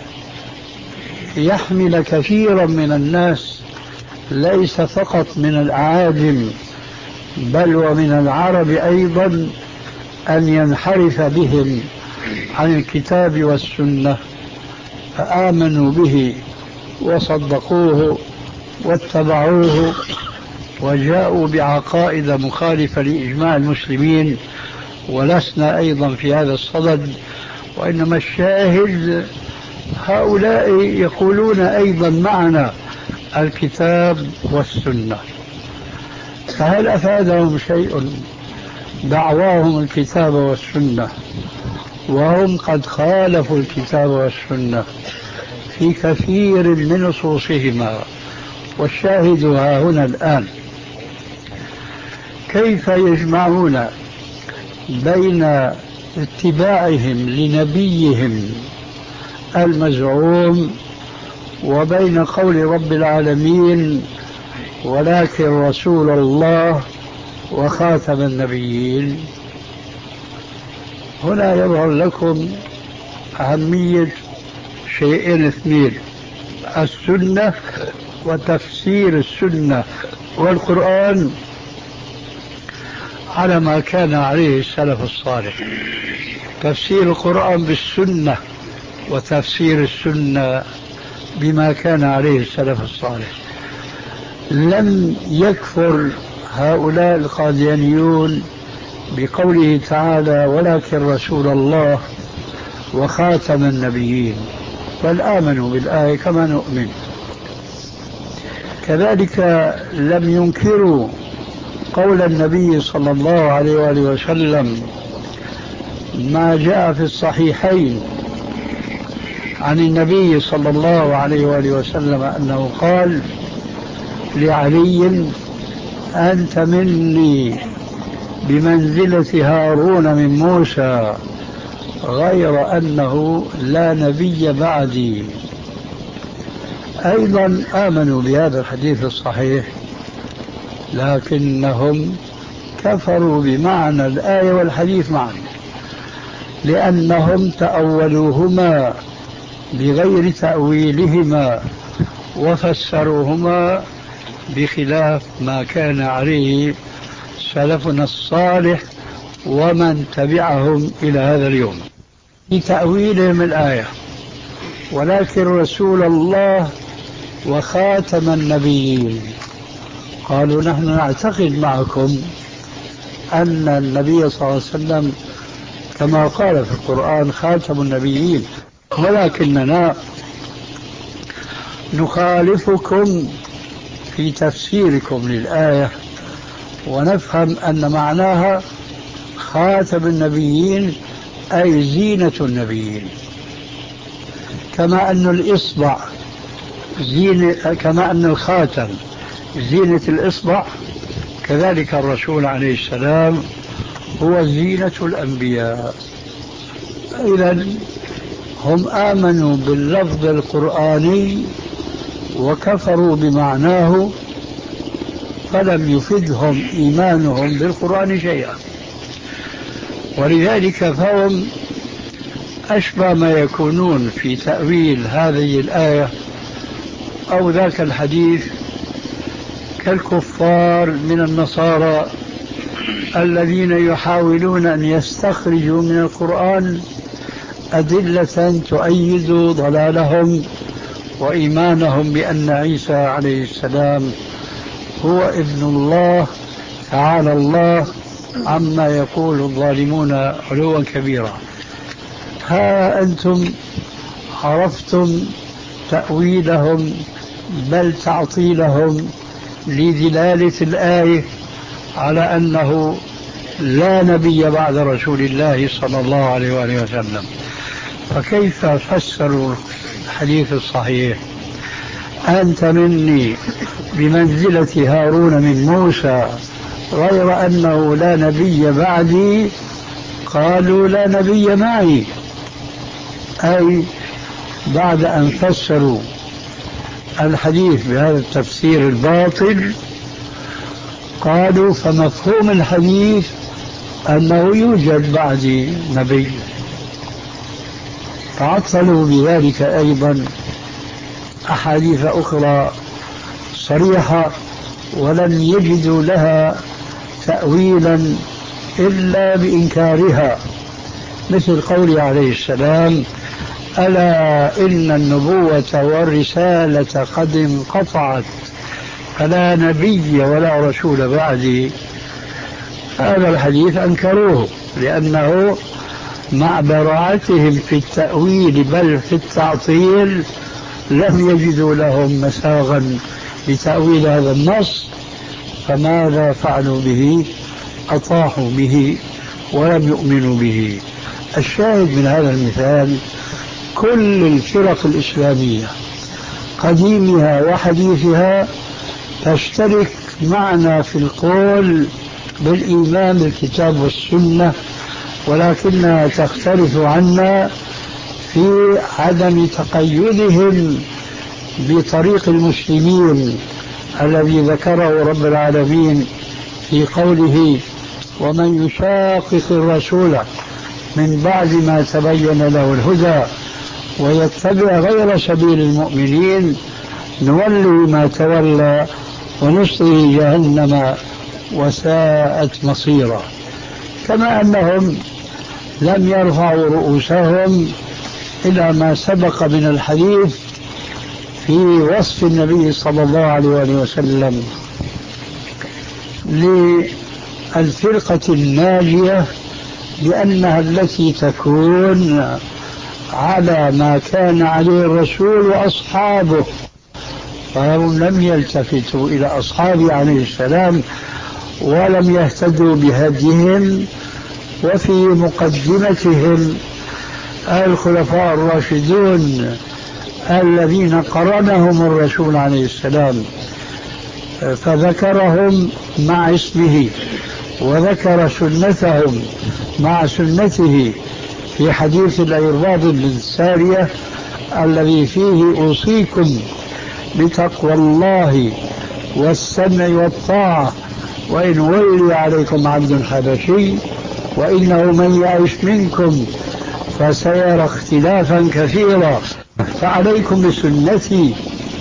يحمل كثيرا من الناس، ليس فقط من الأعاجم بل ومن العرب أيضا، أن ينحرف بهم عن الكتاب والسنة، فآمنوا به وصدقوه واتبعوه وجاءوا بعقائد مخالفة لإجماع المسلمين. ولسنا أيضا في هذا الصدد، وإنما الشاهد هؤلاء يقولون أيضا معنا الكتاب والسنة. فهل أفادهم شيء دعواهم الكتاب والسنة وهم قد خالفوا الكتاب والسنة في كثير من نصوصهما؟ والشاهد ها هنا الآن. كيف يجمعون بين اتباعهم لنبيهم المزعوم وبين قول رب العالمين ولكن رسول الله وخاتم النبيين؟ هنا يظهر لكم أهمية شيئين اثنين: السنة وتفسير السنة والقرآن على ما كان عليه السلف الصالح. تفسير القرآن بالسنة وتفسير السنة بما كان عليه السلف الصالح. لم يكفر هؤلاء القاديانيون بقوله تعالى ولكن رسول الله وخاتم النبيين، بل آمنوا بالآية كما نؤمن. كذلك لم ينكروا قول النبي صلى الله عليه وآله وسلم ما جاء في الصحيحين عن النبي صلى الله عليه وآله وسلم أنه قال لعلي أنت مني بمنزلة هارون من موسى غير أنه لا نبي بعدي. أيضا آمنوا بهذا الحديث الصحيح، لكنهم كفروا بمعنى الآية والحديث معا، لأنهم تأولوهما بغير تأويلهما وفسروهما بخلاف ما كان عليه سلفنا الصالح ومن تبعهم إلى هذا اليوم. بتأويلهم الآية ولكن رسول الله وخاتم النبيين، قالوا نحن نعتقد معكم أن النبي صلى الله عليه وسلم كما قال في القرآن خاتم النبيين، ولكننا نخالفكم في تفسيركم للآية ونفهم أن معناها خاتم النبيين أي زينة النبيين، كما أن الإصبع زينة، كما أن الخاتم زينة الإصبع، كذلك الرسول عليه السلام هو زينة الأنبياء. إذن هم آمنوا باللفظ القرآني وكفروا بمعناه، فلم يفدهم إيمانهم بالقرآن شيئا. ولذلك فهم أشبه ما يكونون في تأويل هذه الآية أو ذاك الحديث كالكفار من النصارى الذين يحاولون أن يستخرجوا من القرآن أدلة تؤيد ضلالهم وإيمانهم بأن عيسى عليه السلام هو ابن الله تعالى الله عما يقول الظالمون علوا كبيرا. ها أنتم عرفتم تأويلهم بل تعطيلهم لدلالة الآية على أنه لا نبي بعد رسول الله صلى الله عليه وآله وسلم. فكيف فسروا الحديث الصحيح أنت مني بمنزلة هارون من موسى غير أنه لا نبي بعدي؟ قالوا لا نبي معي، أي بعد أن فسروا الحديث بهذا التفسير الباطل قالوا فمفهوم الحديث أنه يوجد بعد نبي. فعطلوا بذلك أيضا أحاديث أخرى صريحة ولم يجدوا لها تأويلا إلا بإنكارها، مثل قوله عليه السلام: ألا إن النبوة والرسالة قد انقطعت فلا نبي ولا رسول بعدي. هذا الحديث أنكروه لأنه مع براعتهم في التأويل بل في التعطيل لم يجدوا لهم مساغا لتأويل هذا النص، فماذا فعلوا به؟ أطاحوا به ولم يؤمنوا به. الشاهد من هذا المثال كل الفرق الإسلامية قديمها وحديثها تشترك معنا في القول بالإيمان بالكتاب والسنة، ولكنها تختلف عنا في عدم تقيدهم بطريق المسلمين الذي ذكره رب العالمين في قوله: ومن يشاقق الرسول من بعد ما تبين له الهدى ويتبع غير سبيل المؤمنين نوله ما تولى ونصره جهنم وساءت مصيرا. كما أنهم لم يرفعوا رؤوسهم إلى ما سبق من الحديث في وصف النبي صلى الله عليه وسلم للفرقة الناجية بأنها التي تكون على ما كان عليه الرسول وأصحابه، فهم لم يلتفتوا إلى أصحابه عليه السلام ولم يهتدوا بهديهم، وفي مقدمتهم الخلفاء الراشدون الذين قرنهم الرسول عليه السلام فذكرهم مع اسمه وذكر سنتهم مع سنته في حديث العرباض بن سارية الذي فيه أوصيكم بتقوى الله والسمع والطاعة وإن ولي عليكم عبد حبشي وإنه من يعش منكم فسيرى اختلافا كثيرا فعليكم بسنتي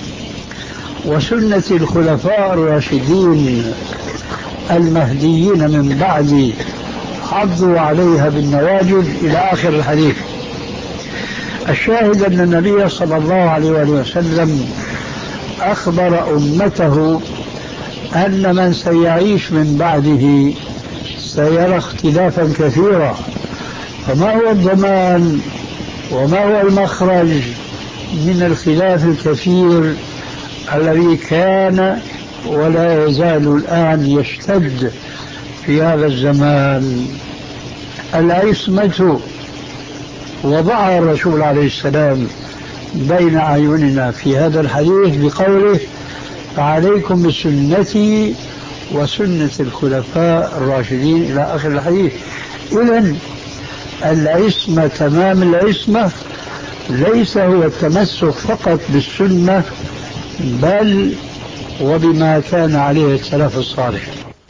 وسنة الخلفاء الراشدين المهديين من بعدي عضوا عليها بالنواجذ إلى آخر الحديث. الشاهد أن النبي صلى الله عليه وسلم أخبر أمته أن من سيعيش من بعده سيرى اختلافا كثيرا، فما هو الضمان وما هو المخرج من الخلاف الكثير الذي كان ولا يزال الآن يشتد في هذا الزمان؟ العصمة وضعها الرسول عليه السلام بين أعيننا في هذا الحديث بقوله: فعليكم بسنتي وسنة الخلفاء الراشدين إلى آخر الحديث. إذن العصمة تمام العصمة ليس هو التمسك فقط بالسنة بل وبما كان عليه السلف الصالح.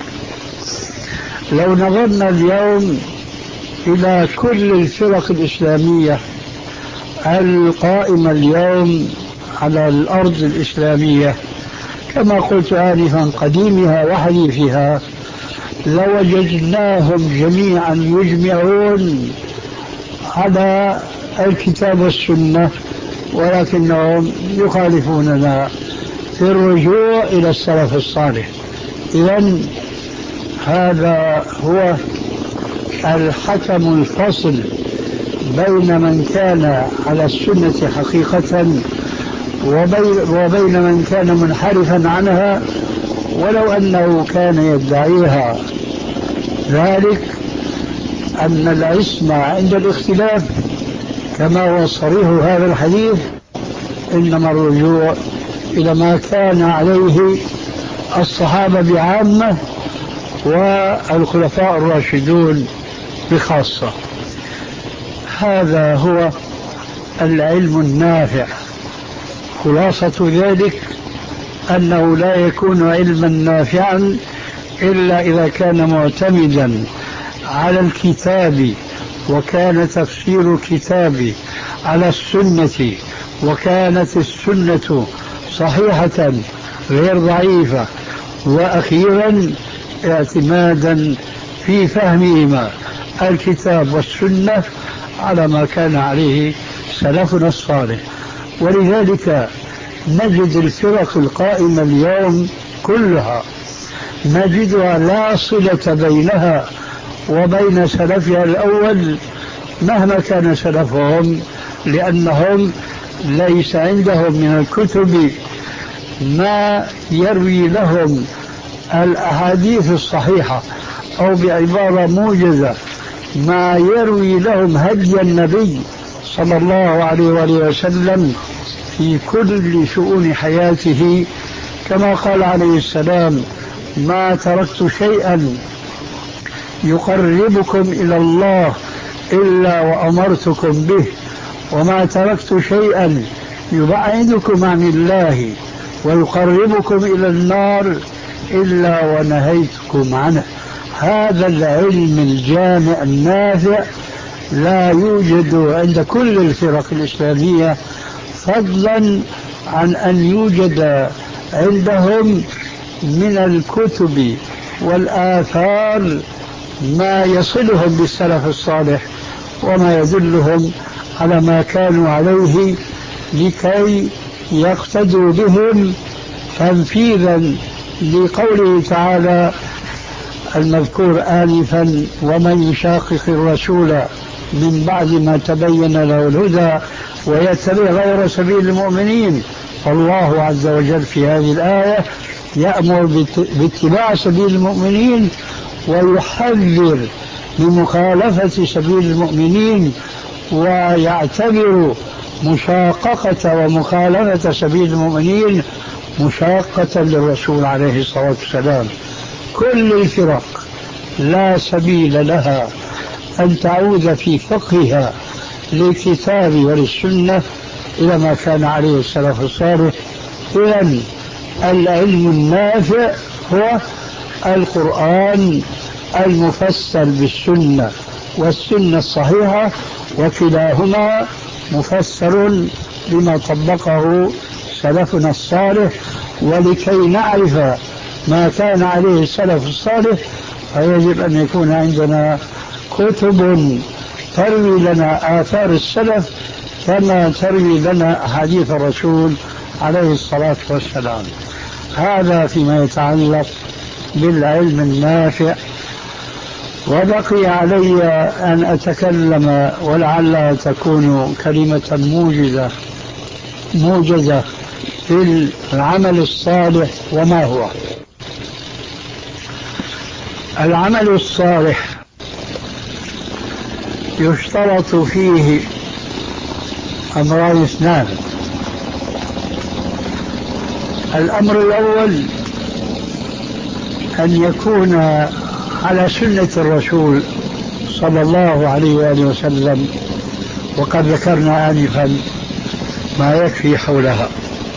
لو نظرنا اليوم إلى كل الفرق الإسلامية القائمة اليوم على الأرض الإسلامية كما قلت آنفا قديمها وحديثها لوجدناهم جميعا يجمعون على الكتاب والسنة، ولكنهم يخالفوننا في الرجوع إلى السلف الصالح. إذن هذا هو الحكم الفصل بين من كان على السنة حقيقة وبين من كان منحرفا عنها ولو أنه كان يدعيها، ذلك أن العصمة عند الاختلاف كما هو صريح هذا الحديث إنما الرجوع إلى ما كان عليه الصحابة بعامة والخلفاء الراشدون بخاصة. هذا هو العلم النافع. خلاصة ذلك أنه لا يكون علما نافعا إلا إذا كان معتمدا على الكتاب وكان تفسير الكتاب على السنة وكانت السنة صحيحة غير ضعيفة، وأخيرا اعتمادا في فهمهما الكتاب والسنة على ما كان عليه سلفنا الصالح. ولذلك نجد الفرق القائمة اليوم كلها نجدها لا صلة بينها وبين سلفها الأول مهما كان سلفهم، لأنهم ليس عندهم من الكتب ما يروي لهم الأحاديث الصحيحة، أو بعبارة موجزة ما يروي لهم هدي النبي صلى الله عليه وآله وسلم في كل شؤون حياته، كما قال عليه السلام: ما تركت شيئا يقربكم إلى الله إلا وأمرتكم به، وما تركت شيئا يبعدكم عن الله ويقربكم إلى النار إلا ونهيتكم عنه. هذا العلم الجامع النافع لا يوجد عند كل الفرق الإسلامية، فضلا عن أن يوجد عندهم من الكتب والآثار ما يصلهم بالسلف الصالح وما يدلهم على ما كانوا عليه لكي يقتدوا بهم، تنفيذا لقوله تعالى المذكور آنفا: ومن يشاقق الرسول من بعد ما تبين له الهدى ويتبع غير سبيل المؤمنين. فالله عز وجل في هذه الآية يأمر باتباع سبيل المؤمنين ويحذر من مخالفة سبيل المؤمنين، ويعتبر مشاققة ومخالفة سبيل المؤمنين مشاقة للرسول عليه الصلاة والسلام. كل الفرق لا سبيل لها أن تعود في فقهها للكتاب وللسنة إلى ما كان عليه السلف الصالح. إذن العلم النافع هو القرآن المفسر بالسنة والسنة الصحيحة، وكلاهما مفسر بما طبقه سلفنا الصالح. ولكي نعرف ما كان عليه السلف الصالح فيجب أن يكون عندنا كتب تروي لنا آثار السلف كما تروي لنا أحاديث الرسول عليه الصلاة والسلام. هذا فيما يتعلق بالعلم النافع. وبقي علي أن أتكلم ولعلها تكون كلمة موجزة موجزة في العمل الصالح. وما هو العمل الصالح؟ يشترط فيه أمران اثنان. الأمر الأول أن يكون على سنة الرسول صلى الله عليه وآله وسلم، وقد ذكرنا آنفا ما يكفي حولها.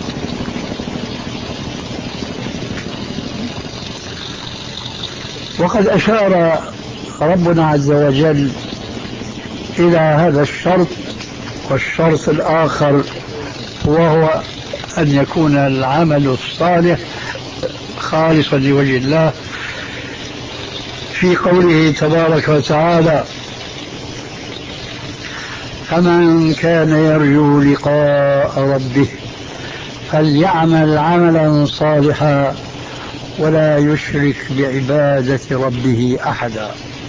وقد أشار ربنا عز وجل إلى هذا الشرط. والشرط الآخر وهو أن يكون العمل الصالح خالصا لوجه الله، في قوله تبارك وتعالى: فمن كان يرجو لقاء ربه فليعمل عملا صالحا ولا يشرك بعبادة ربه أحدا.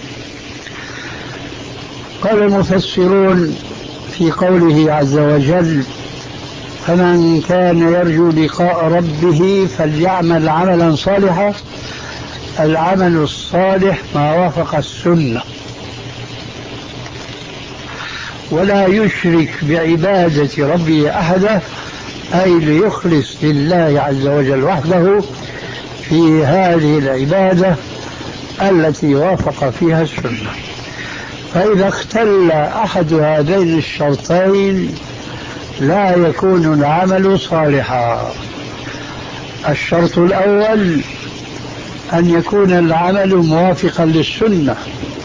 قال المفسرون في قوله عز وجل: فمن كان يرجو لقاء ربه فليعمل عملا صالحا، العمل الصالح ما وافق السنة، ولا يشرك بعبادة ربه أحدا، أي ليخلص لله عز وجل وحده في هذه العبادة التي وافق فيها السنة. فإذا اختل أحد هذين الشرطين لا يكون العمل صالحا. الشرط الأول أن يكون العمل موافقا للسنة،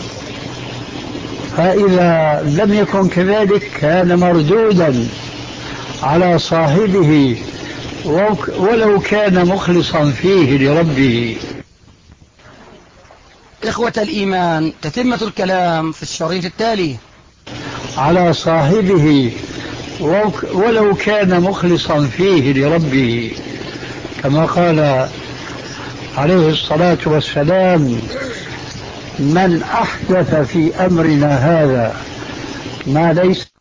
فإذا لم يكن كذلك كان مردودا على صاحبه ولو كان مخلصا فيه لربه. إخوة الإيمان، تتمة الكلام في الشريط التالي. على صاحبه ولو كان مخلصا فيه لربه، كما قال عليه الصلاة والسلام: من أحدث في أمرنا هذا ما ليس